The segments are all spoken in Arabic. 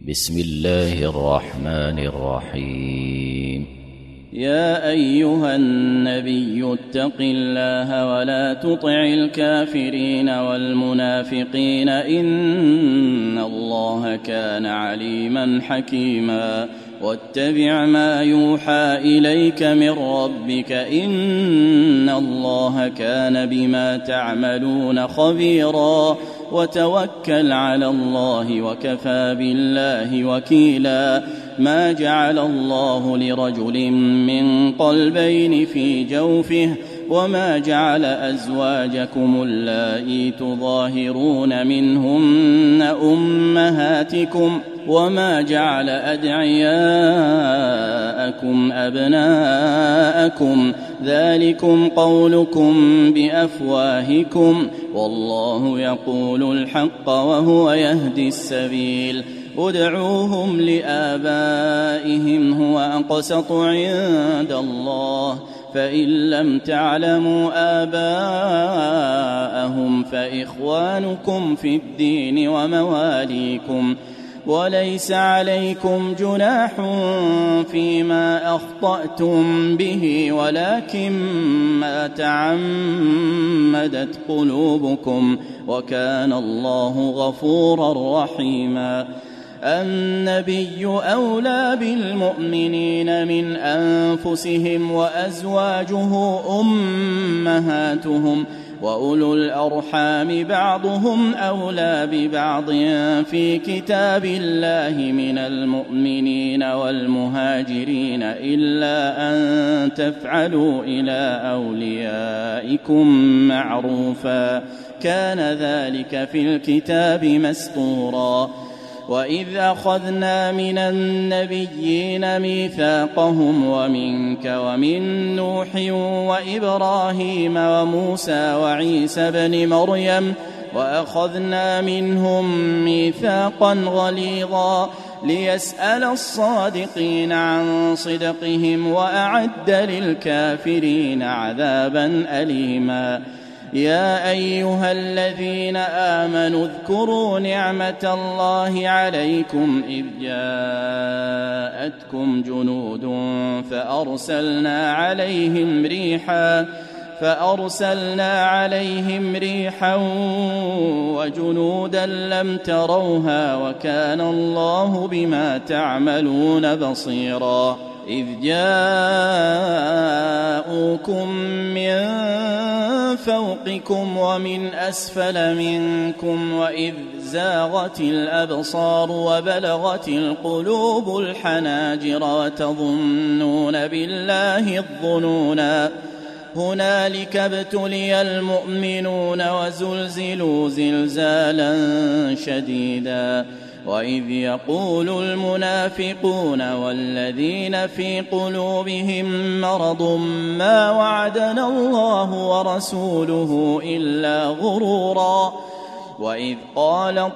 بسم الله الرحمن الرحيم. يا أيها النبي اتق الله ولا تطع الكافرين والمنافقين إن الله كان عليما حكيما. واتبع ما يوحى إليك من ربك إن الله كان بما تعملون خبيرا. وتوكل على الله وكفى بالله وكيلا. ما جعل الله لرجل من قلبين في جوفه وما جعل أزواجكم اللائي تظاهرون منهن أمهاتكم وما جعل أدعياءكم أبناءكم ذلكم قولكم بأفواهكم والله يقول الحق وهو يهدي السبيل. ادعوهم لآبائهم هو أقسط عند الله فإن لم تعلموا آباءهم فإخوانكم في الدين ومواليكم وليس عليكم جناح فيما أخطأتم به ولكن ما تعمدت قلوبكم وكان الله غفورا رحيما. النبي أولى بالمؤمنين من أنفسهم وأزواجه أمهاتهم وأولو الأرحام بعضهم أولى ببعض في كتاب الله من المؤمنين والمهاجرين إلا أن تفعلوا إلى أوليائكم معروفا كان ذلك في الكتاب مسطورا. وإذ أخذنا من النبيين ميثاقهم ومنك ومن نوح وإبراهيم وموسى وعيسى بن مريم وأخذنا منهم ميثاقا غليظا ليسأل الصادقين عن صدقهم وأعد للكافرين عذابا أليما. يا أيها الذين آمنوا اذكروا نعمة الله عليكم إذ جاءتكم جنود فأرسلنا عليهم ريحا وجنودا لم تروها وكان الله بما تعملون بصيرا. إذ جاءوكم من فوقكم ومن أسفل منكم وإذ زاغت الأبصار وبلغت القلوب الحناجر وتظنون بالله الظنونا. هنالك ابتلي المؤمنون وزلزلوا زلزالا شديدا. وإذ يقول المنافقون والذين في قلوبهم مرض ما وعدنا الله ورسوله إلا غرورا. وإذ قالت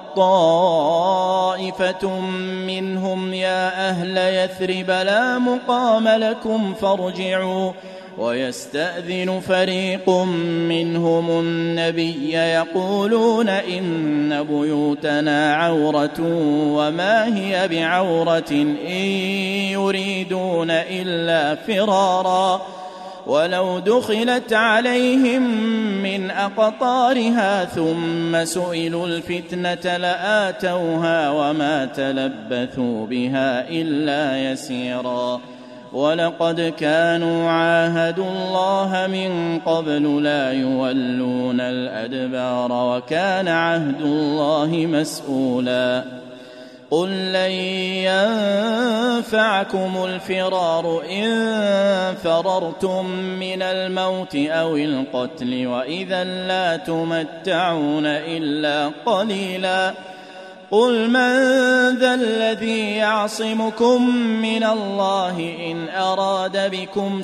طائفة منهم يا أهل يثرب لا مقام لكم فارجعوا ويستأذن فريق منهم النبي يقولون إن بيوتنا عورة وما هي بعورة إن يريدون إلا فرارا. ولو دخلت عليهم من أقطارها ثم سئلوا الفتنة لآتوها وما تلبثوا بها إلا يسيرا. ولقد كانوا عاهدوا الله من قبل لا يولون الأدبار وكان عهد الله مسؤولا. قل لن ينفعكم الفرار إن فررتم من الموت أو القتل وإذا لا تمتعون إلا قليلا. قل من ذا الذي يعصمكم من الله إن أراد بكم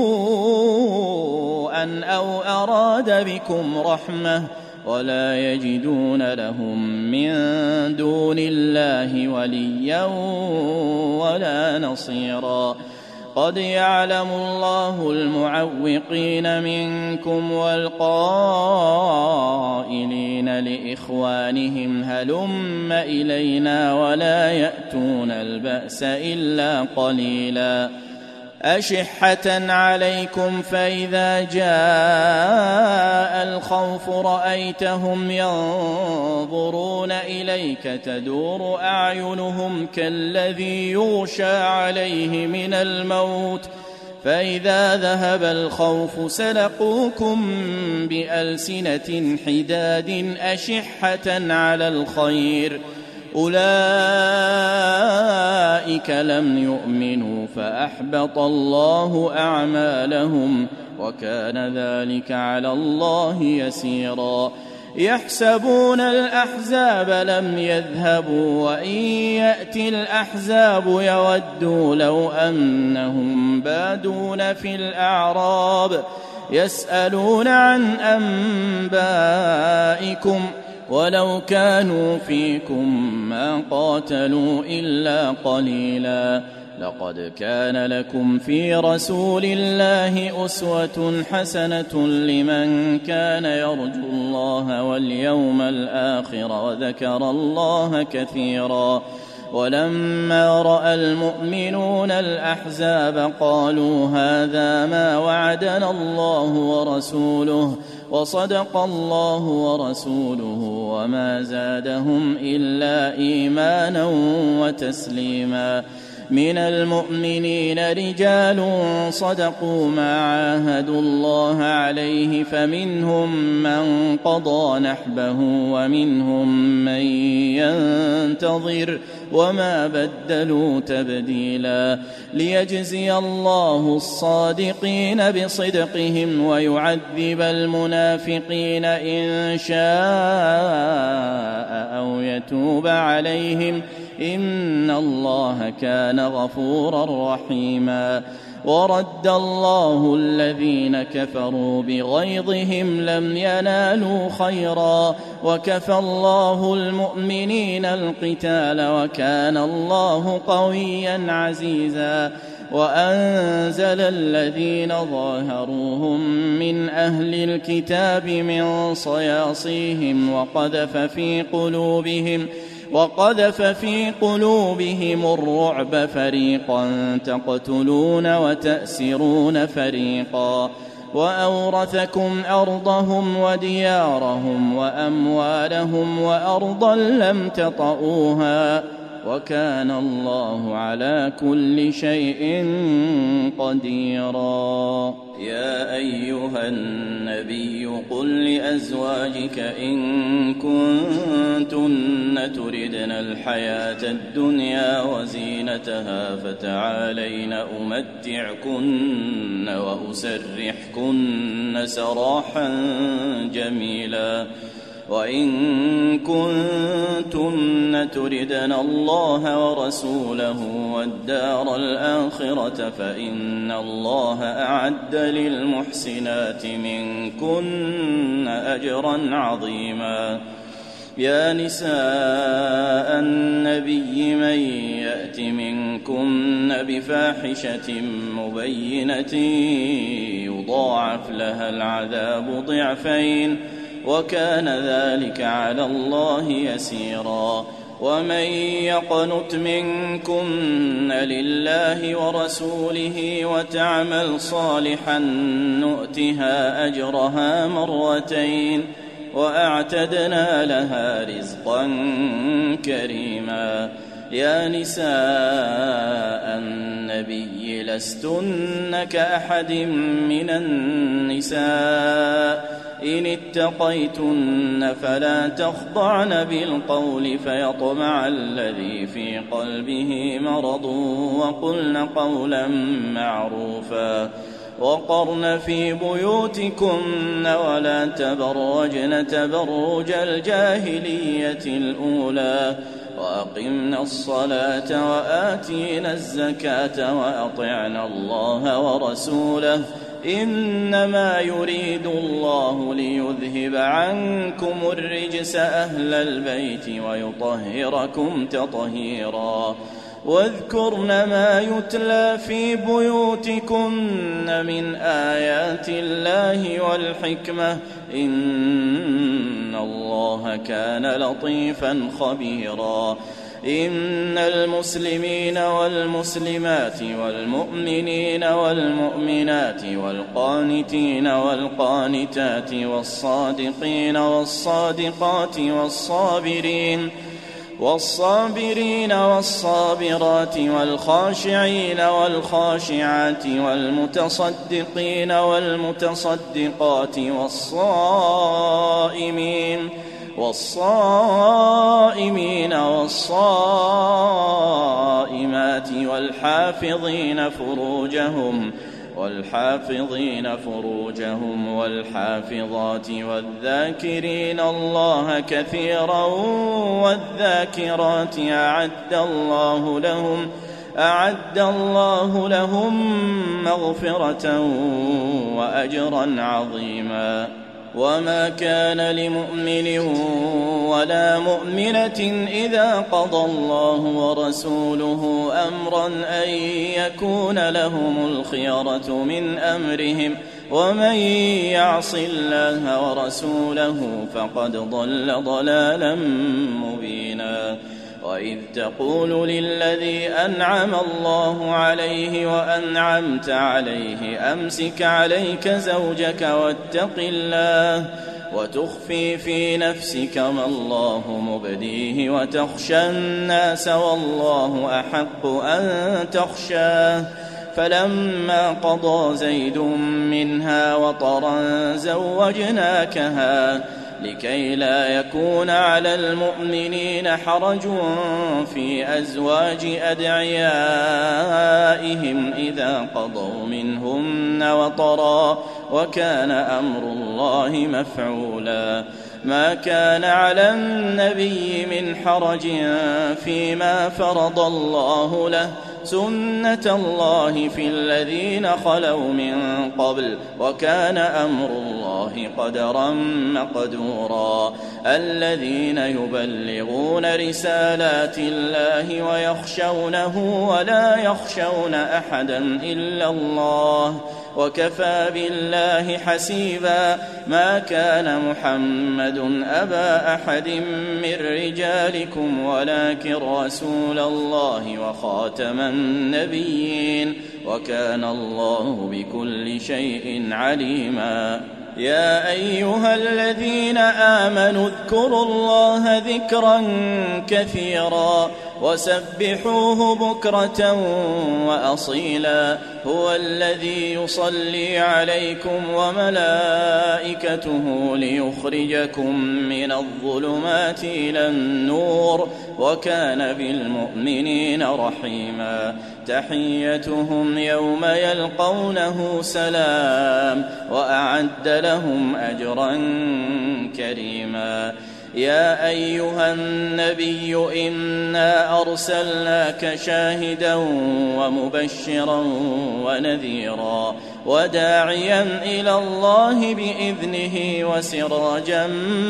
سوءا أو أراد بكم رحمة ولا يجدون لهم من دون الله وليا ولا نصيرا. قد يعلم الله المعوقين منكم والقائلين لإخوانهم هلم إلينا ولا يأتون البأس إلا قليلا أشحة عليكم فإذا جاء الخوف رأيتهم ينظرون إليك تدور أعينهم كالذي يغشى عليه من الموت فإذا ذهب الخوف سلقوكم بألسنة حداد أشحة على الخير أولئك لم يؤمنوا فأحبط الله أعمالهم وكان ذلك على الله يسيرا يحسبون الأحزاب لم يذهبوا وإن يأتي الأحزاب يودوا لو أنهم بادون في الأعراب يسألون عن أنبائكم ولو كانوا فيكم ما قاتلوا إلا قليلا لقد كان لكم في رسول الله أسوة حسنة لمن كان يرجو الله واليوم الآخر وذكر الله كثيرا ولما رأى المؤمنون الأحزاب قالوا هذا ما وعدنا الله ورسوله وصدق الله ورسوله وما زادهم إلا إيمانا وتسليما من المؤمنين رجال صدقوا ما عاهدوا الله عليه فمنهم من قضى نحبه ومنهم من ينتظر وما بدلوا تبديلا ليجزي الله الصادقين بصدقهم ويعذب المنافقين إن شاء أو يتوب عليهم إن الله كان غفورا رحيما ورد الله الذين كفروا بغيظهم لم ينالوا خيرا وكفى الله المؤمنين القتال وكان الله قويا عزيزا وأنزل الذين ظاهروهم من أهل الكتاب من صياصيهم وقذف في قلوبهم الرعب فريقا تقتلون وتأسرون فريقا وأورثكم أرضهم وديارهم وأموالهم وأرضا لم تطئوها وكان الله على كل شيء قديرا يا أيها النبي قل لأزواجك إن كنتن تردن الحياة الدنيا وزينتها فتعالين أمتعكن وأسرحكن سراحا جميلا وإن كنتن تردن الله ورسوله والدار الآخرة فإن الله أعد للمحسنات منكن أجرا عظيما يا نساء النبي من يأت منكن بفاحشة مبينة يضاعف لها العذاب ضعفين وكان ذلك على الله يسيرا ومن يقنت منكن لله ورسوله وتعمل صالحا نؤتها أجرها مرتين وأعتدنا لها رزقا كريما يا نساء النبي لستن كأحد من النساء إن اتقيتن فلا تخضعن بالقول فيطمع الذي في قلبه مرض وقلن قولا معروفا وقرن في بيوتكن ولا تبرجن تبرج الجاهلية الأولى وأقمنا الصلاة وآتينا الزكاة وأطعنا الله ورسوله إنما يريد الله ليذهب عنكم الرجس أهل البيت ويطهركم تطهيرا واذكرن ما يتلى في بيوتكن من آيات الله والحكمة إن الله كان لطيفا خبيرا إن المسلمين والمسلمات والمؤمنين والمؤمنات والقانتين والقانتات والصادقين والصادقات والصابرين والصابرات والخاشعين والخاشعات والمتصدقين والمتصدقات والصائمين والصائمات والحافظين فروجهم والحافظات والذاكرين الله كثيرا والذاكرات أعد الله لهم مغفرة وأجرا عظيما وما كان لمؤمن ولا مؤمنة إذا قضى الله ورسوله أمرا أن يكون لهم الخيرة من أمرهم ومن يعص الله ورسوله فقد ضل ضلالا مبينا وإذ تقول للذي أنعم الله عليه وأنعمت عليه أمسك عليك زوجك واتق الله وتخفي في نفسك ما الله مبديه وتخشى الناس والله أحق أن تخشاه فلما قضى زيد منها وطرا زوجناكها لكي لا يكون على المؤمنين حرج في أزواج أدعيائهم إذا قضوا منهن وطرا وكان أمر الله مفعولا ما كان على النبي من حرج فيما فرض الله له سنة الله في الذين خلوا من قبل وكان أمر الله قدرا مقدورا الذين يبلغون رسالات الله ويخشونه ولا يخشون أحدا إلا الله وكفى بالله حسيبا ما كان محمد أبا أحد من رجالكم ولكن رسول الله وخاتم النبيين وكان الله بكل شيء عليما يا أيها الذين آمنوا اذكروا الله ذكرا كثيرا وسبحوه بكرة وأصيلا هو الذي يصلي عليكم وملائكته ليخرجكم من الظلمات إلى النور وكان بالمؤمنين رحيما تحيتهم يوم يلقونه سلام وأعد لهم أجرا كريما يا أيها النبي إنا أرسلناك شاهدا ومبشرا ونذيرا وداعيا إلى الله بإذنه وسراجا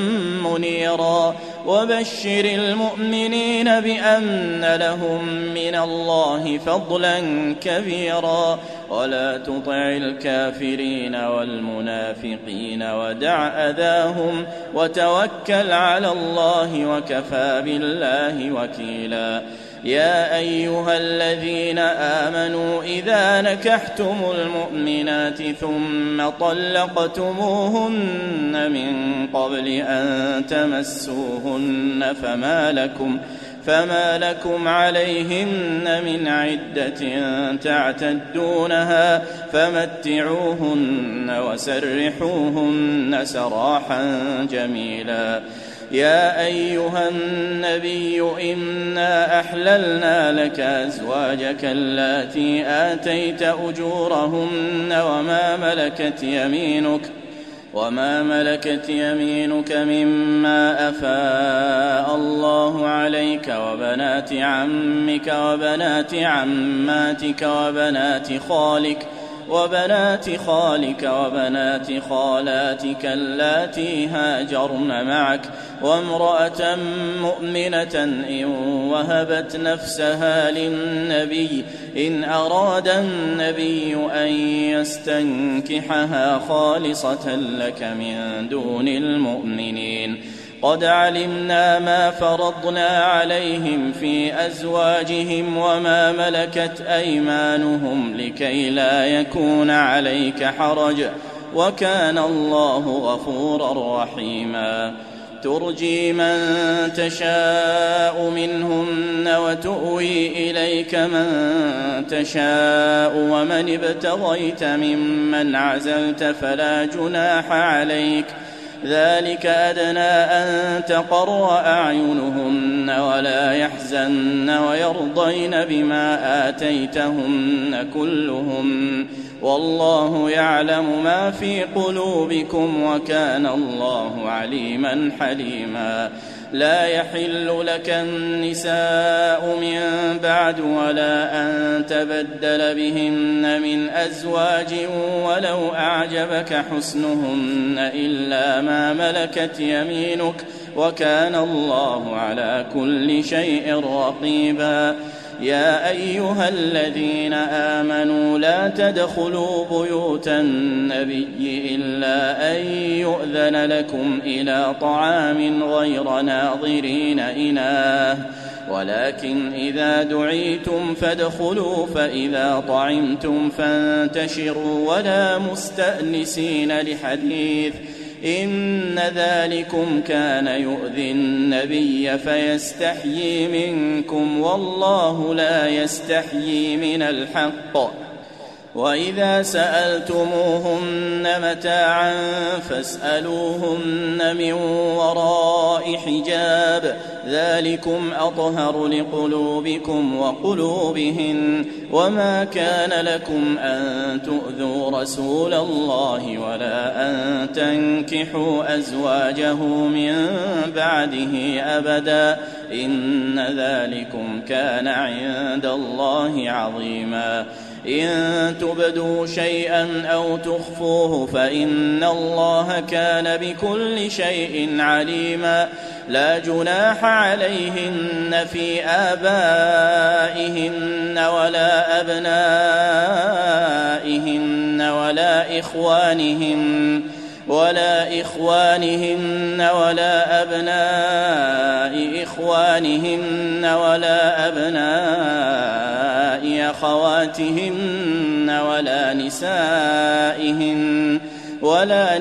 منيرا وبشر المؤمنين بأن لهم من الله فضلا كبيرا ولا تطع الكافرين والمنافقين ودع أذاهم وتوكل على الله وكفى بالله وكيلا يا أيها الذين آمنوا إذا نكحتم المؤمنات ثم طلقتموهن من قبل أن تمسوهن فما لكم عليهن من عدة تعتدونها فمتعوهن وسرحوهن سراحا جميلا يا أيها النبي إنا أحللنا لك أزواجك اللاتي آتيت أجورهن وما ملكت يمينك مما أفاء الله عليك وبنات عمك وبنات عماتك وبنات خالك وبنات خالك وبنات خالاتك اللاتي هاجرن معك وامرأة مؤمنة إن وهبت نفسها للنبي إن أراد النبي أن يستنكحها خالصة لك من دون المؤمنين. قد علمنا ما فرضنا عليهم في أزواجهم وما ملكت أيمانهم لكي لا يكون عليك حرج وكان الله غفورا رحيما. ترجي من تشاء منهن وتؤوي إليك من تشاء ومن ابتغيت ممن عزلت فلا جناح عليك ذلك أدنى أن تقر أعينهن ولا يحزن ويرضين بما آتيتهن كلهم والله يعلم ما في قلوبكم وكان الله عليما حليما. لا يحل لك النساء من بعد ولا أن تبدل بهن من أزواج ولو أعجبك حسنهن إلا ما ملكت يمينك وكان الله على كل شيء رقيبا. يا أيها الذين آمنوا لا تدخلوا بيوت النبي إلا أن يؤذن لكم إلى طعام غير ناظرين إناه ولكن إذا دعيتم فادخلوا فإذا طعمتم فانتشروا ولا مستأنسين لحديث إن ذلكم كان يؤذي النبي فيستحيي منكم والله لا يستحيي من الحق. وإذا سألتموهن متاعا فاسألوهن من وراء حجاب ذلكم أطهر لقلوبكم وقلوبهن وما كان لكم أن تؤذوا رسول الله ولا أن تنكحوا أزواجه من بعده أبدا إن ذلكم كان عند الله عظيما. إن تبدوا شيئا أو تخفوه فإن الله كان بكل شيء عليما. لا جناح عليهن في آبائهن ولا أبنائهن ولا إخوانهن ولا أبناء إخوانهن ولا أبناء أخواتهن ولا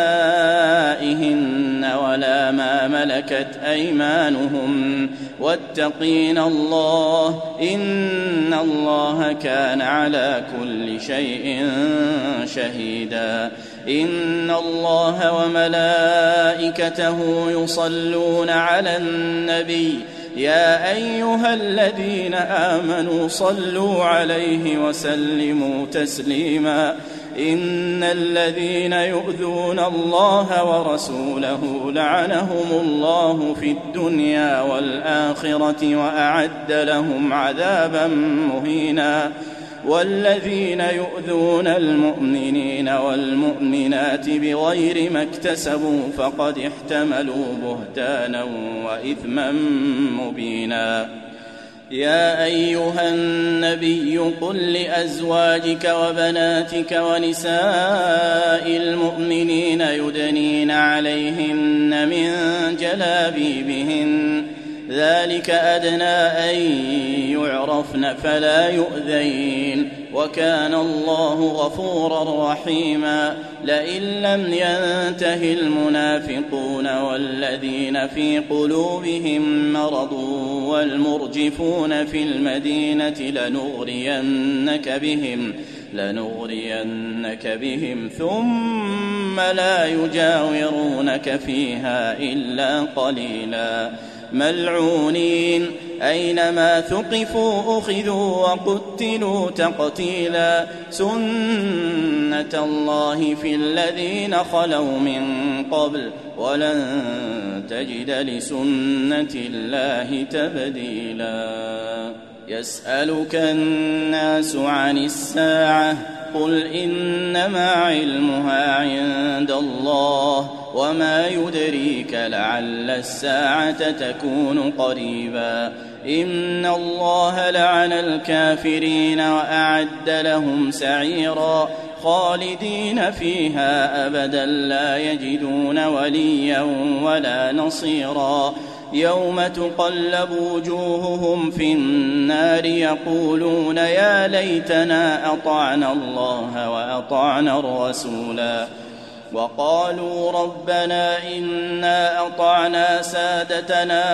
نسائهن ولا ما ملكت أيمانهم واتقين الله إن الله كان على كل شيء شهيدا. إن الله وملائكته يصلون على النبي يا أيها الذين آمنوا صلوا عليه وسلموا تسليما. إن الذين يؤذون الله ورسوله لعنهم الله في الدنيا والآخرة وأعد لهم عذابا مهينا. والذين يؤذون المؤمنين والمؤمنات بغير ما اكتسبوا فقد احتملوا بهتانا وإثما مبينا. يا أيها النبي قل لأزواجك وبناتك ونساء المؤمنين يدنين عليهن من جلابيبهن ذلك أدنى أن يعرفن فلا يؤذين وكان الله غفورا رحيما. لئن لم ينته المنافقون والذين في قلوبهم مرض والمرجفون في المدينة لنغرينك بهم ثم لا يجاورونك فيها إلا قليلا. ملعونين أينما ثقفوا أخذوا وقتلوا تقتيلا. سنة الله في الذين خلوا من قبل ولن تجد لسنة الله تبديلا. يسألك الناس عن الساعة قل إنما علمها عند الله وما يدريك لعل الساعة تكون قريبا إن الله لعن الكافرين وأعد لهم سعيرا خالدين فيها أبدا لا يجدون وليا ولا نصيرا يوم تقلب وجوههم في النار يقولون يا ليتنا أطعنا الله وأطعنا الرسولا وقالوا ربنا إنا أطعنا سادتنا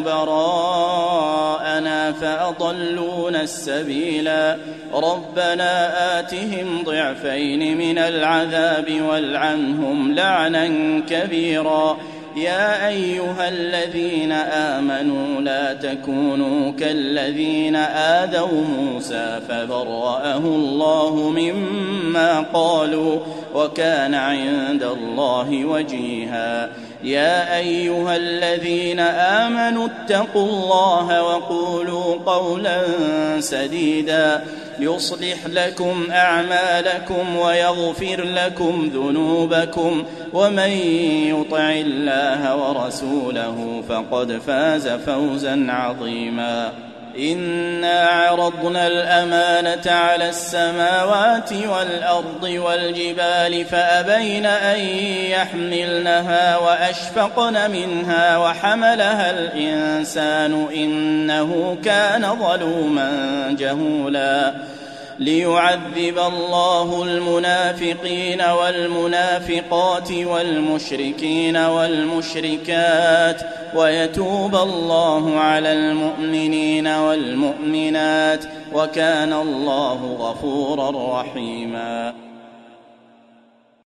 وكبراءنا فأضلونا السبيلا ربنا آتهم ضعفين من العذاب والعنهم لعنا كبيرا يا أيها الذين آمنوا لا تكونوا كالذين آذوا موسى فبرأه الله مما قالوا وكان عند الله وجيها يا أيها الذين آمنوا اتقوا الله وقولوا قولا سديدا يصلح لكم أعمالكم ويغفر لكم ذنوبكم ومن يطع الله ورسوله فقد فاز فوزا عظيما إنا عرضنا الأمانة على السماوات والأرض والجبال فأبين أن يحملنها وأشفقن منها وحملها الإنسان إنه كان ظلوما جهولا ليعذب الله المنافقين والمنافقات والمشركين والمشركات ويتوب الله على المؤمنين والمؤمنات وكان الله غفورا رحيما